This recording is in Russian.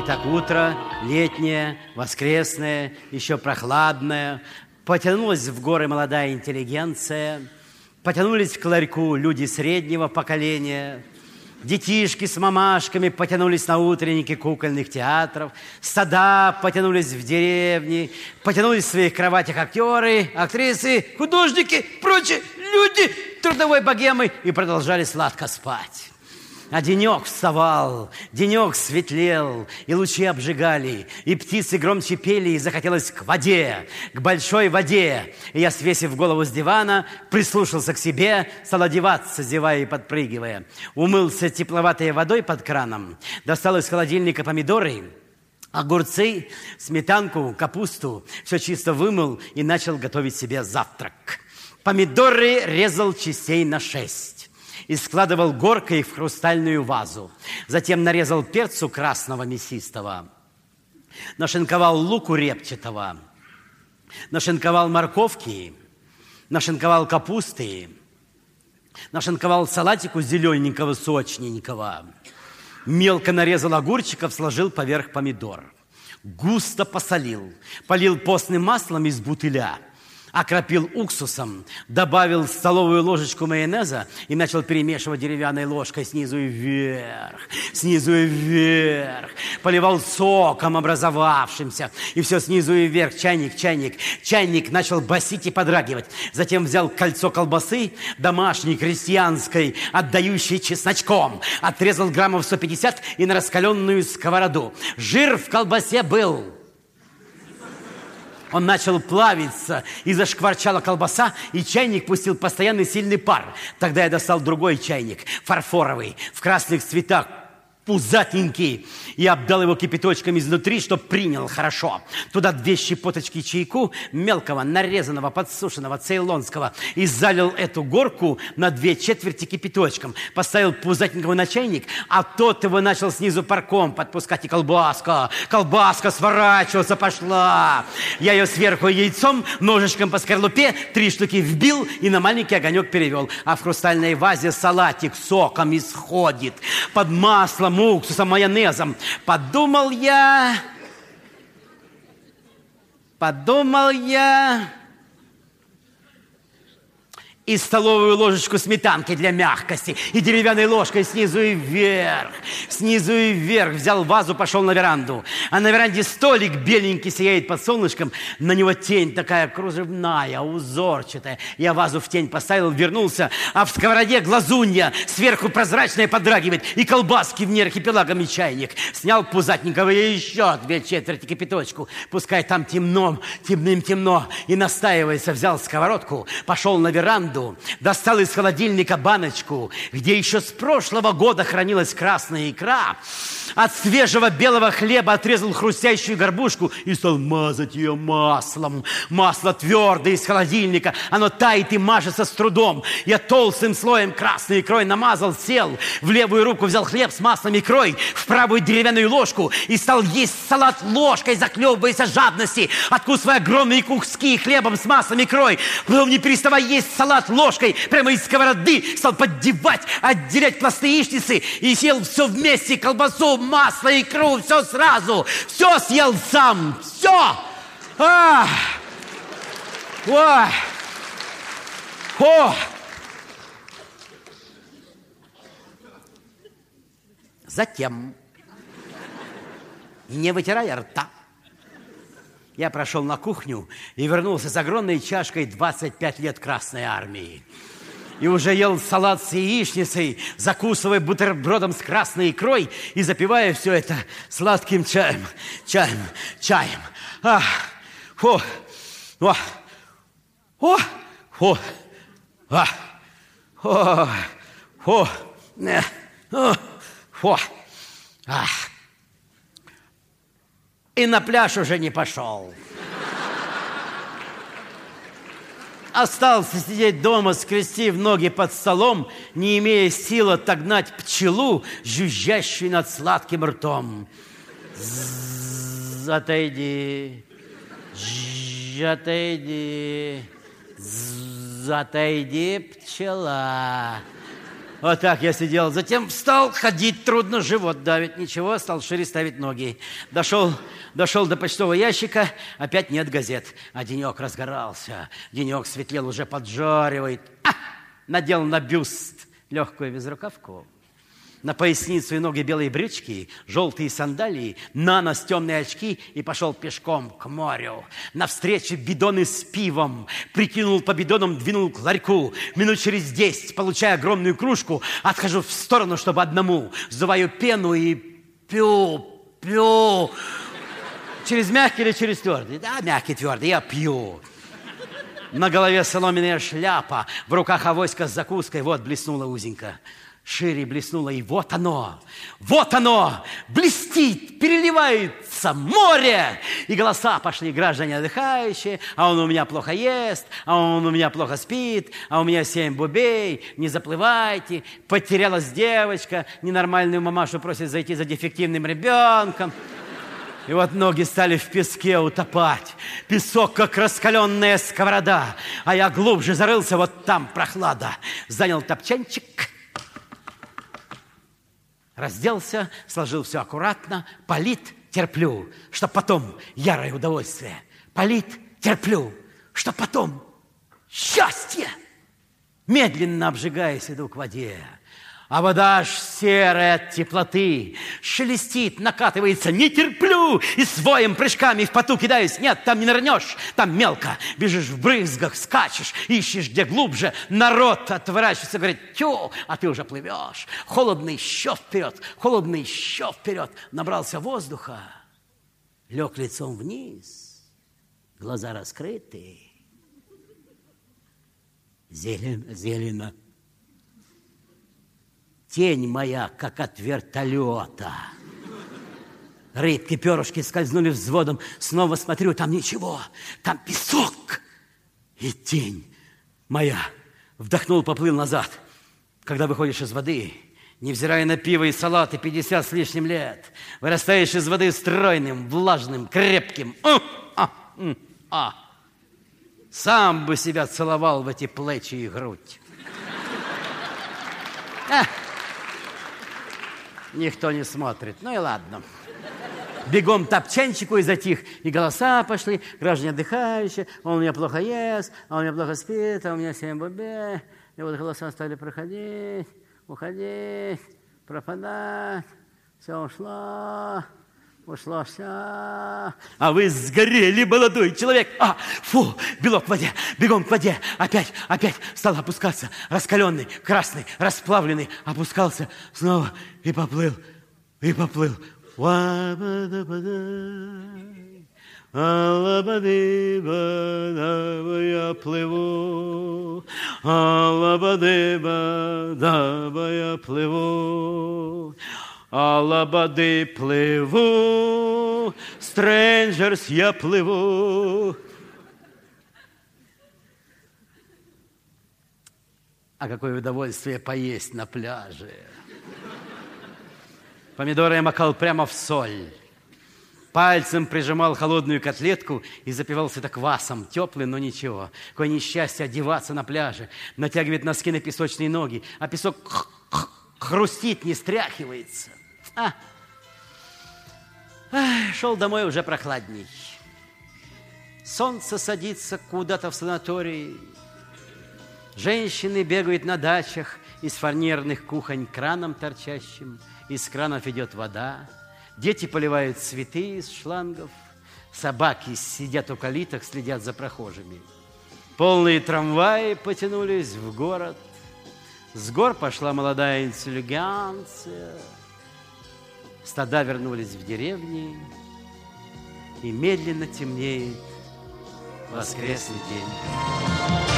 Итак, утро летнее, воскресное, еще прохладное. Потянулась в горы молодая интеллигенция. Потянулись к ларьку люди среднего поколения. Детишки с мамашками потянулись на утренники кукольных театров. Стада потянулись в деревни. Потянулись в своих кроватях актеры, актрисы, художники, прочие люди трудовой богемы и продолжали сладко спать. А денек вставал, денек светлел, и лучи обжигали, и птицы громче пели, и захотелось к воде, к большой воде. И я, свесив голову с дивана, прислушался к себе, стал одеваться, зевая и подпрыгивая. Умылся тепловатой водой под краном, достал из холодильника помидоры, огурцы, сметанку, капусту, все чисто вымыл и начал готовить себе завтрак. Помидоры резал частей на 6. И складывал горкой в хрустальную вазу. Затем нарезал перцу красного мясистого, нашинковал луку репчатого, нашинковал морковки, нашинковал капусты, нашинковал салатику зелененького, сочненького, мелко нарезал огурчиков, сложил поверх помидор. Густо посолил, полил постным маслом из бутыля, окропил уксусом, добавил столовую ложечку майонеза и начал перемешивать деревянной ложкой снизу и вверх, снизу и вверх. Поливал соком образовавшимся, и все снизу и вверх. Чайник начал басить и подрагивать. Затем взял кольцо колбасы, домашней, крестьянской, отдающей чесночком, отрезал граммов 150 и на раскаленную сковороду. Жир в колбасе был. Он начал плавиться, и зашкварчала колбаса, и чайник пустил постоянный сильный пар. Тогда я достал другой чайник, фарфоровый, в красных цветах, пузатенький, и обдал его кипяточком изнутри, чтоб принял хорошо. Туда 2 щепоточки чайку, мелкого, нарезанного, подсушенного, цейлонского, и залил эту горку на 2/4 кипяточком. Поставил пузатенького на чайник, а тот его начал снизу парком подпускать, и колбаска сворачиваться пошла. Я ее сверху яйцом, ножичком по скорлупе 3 штуки вбил и на маленький огонек перевел. А в хрустальной вазе салатик соком исходит, под маслом, уксусом, майонезом. Подумал я, и столовую ложечку сметанки для мягкости, и деревянной ложкой снизу и вверх, взял вазу, пошел на веранду. А на веранде столик беленький сияет под солнышком, на него тень такая кружевная, узорчатая. Я вазу в тень поставил, вернулся, а в сковороде глазунья, сверху прозрачная подрагивает, и колбаски в ней архипелагом и чайник. Снял пузатенького и еще 2/4 кипяточку, пускай там темно, и настаивается, взял сковородку, пошел на веранду, достал из холодильника баночку, где еще с прошлого года хранилась красная икра. От свежего белого хлеба отрезал хрустящую горбушку и стал мазать ее маслом. Масло твердое из холодильника, оно тает и мажется с трудом. Я толстым слоем красной икрой намазал, сел, в левую руку взял хлеб с маслом и икрой, в правую деревянную ложку и стал есть салат ложкой, захлебываясь от жадности, откусывая огромные куски хлебом с маслом и икрой. Потом, не переставая есть салат ложкой, прямо из сковороды, стал поддевать, отделять пласты яичницы и съел все вместе, колбасу, масло, икру, все сразу. Все съел сам, все. Затем, не вытирая рта, я прошел на кухню и вернулся с огромной чашкой 25 лет Красной Армии. И уже ел салат с яичницей, закусывая бутербродом с красной икрой и запивая все это сладким чаем. И на пляж уже не пошел. Остался сидеть дома, скрестив ноги под столом, не имея сил отогнать пчелу, жужжащую над сладким ртом. Отойди, отойди, пчела. Вот так я сидел. Затем встал, ходить трудно, живот давит. Ничего, стал шире ставить ноги. Дошел до почтового ящика, опять нет газет. А денек разгорался. Денек светлел, уже поджаривает. Надел на бюст легкую безрукавку. На поясницу и ноги белые брючки, желтые сандалии, на нос темные очки и пошел пешком к морю. Навстречу бидоны с пивом. Прикинул по бидонам, двинул к ларьку. Минут через 10, получая огромную кружку, отхожу в сторону, чтобы одному. Сдуваю пену и пью. Через мягкий или через твердый? Да, мягкий, твердый, я пью. На голове соломенная шляпа, в руках авоська с закуской, вот блеснула узенько. Шире блеснуло, и вот оно, блестит, переливается море. И голоса пошли, граждане отдыхающие, а он у меня плохо ест, а он у меня плохо спит, а у меня 7 бубей, не заплывайте. Потерялась девочка, ненормальную мамашу просит зайти за дефективным ребенком. И вот ноги стали в песке утопать. Песок, как раскаленная сковорода. А я глубже зарылся, вот там прохлада. Занял топчанчик, разделся, сложил все аккуратно, полит, терплю, чтоб потом ярое удовольствие. Полит, терплю, чтоб потом счастье. Медленно обжигаясь, иду к воде. А вода аж серая от теплоты, шелестит, накатывается, не терплю, и своим прыжками в поту кидаюсь. Нет, там не нырнешь, там мелко, бежишь в брызгах, скачешь, ищешь где глубже. Народ отворачивается, говорит, тю, а ты уже плывешь. Холодно еще вперед, набрался воздуха, лег лицом вниз, глаза раскрыты, зелено. Тень моя, как от вертолета. Рыбки, перышки скользнули взводом. Снова смотрю, там ничего, там песок. И тень моя. Вдохнул, поплыл назад. Когда выходишь из воды, невзирая на пиво и салаты, 50 с лишним лет, вырастаешь из воды стройным, влажным, крепким. Сам бы себя целовал в эти плечи и грудь. Никто не смотрит. Ну и ладно. Бегом топчанчику и затих. И голоса пошли, граждане отдыхающие. Он у меня плохо ест, а он у меня плохо спит, а у меня 7 бубей. И вот голоса стали проходить, уходить, пропадать. Все ушло все. А вы сгорели, молодой человек. Фу, белок в воде, бегом к воде. Опять стал опускаться. Раскаленный, красный, расплавленный. Опускался снова и поплыл. Я плыву. Я плыву. Алабады плыву, strangers, я плыву. А какое удовольствие поесть на пляже. Помидоры я макал прямо в соль. Пальцем прижимал холодную котлетку и запивался так квасом. Теплый, но ничего. Какое несчастье одеваться на пляже. Натягивает носки на песочные ноги, а песок хрустит, не стряхивается. Шел домой уже прохладней. Солнце садится куда-то в санатории. Женщины бегают на дачах из фанерных кухонь краном торчащим. Из кранов идет вода. Дети поливают цветы из шлангов. Собаки сидят у калиток, следят за прохожими. Полные трамваи потянулись в город. С гор пошла молодая интеллигенция. Стада вернулись в деревни. И медленно темнеет воскресный день.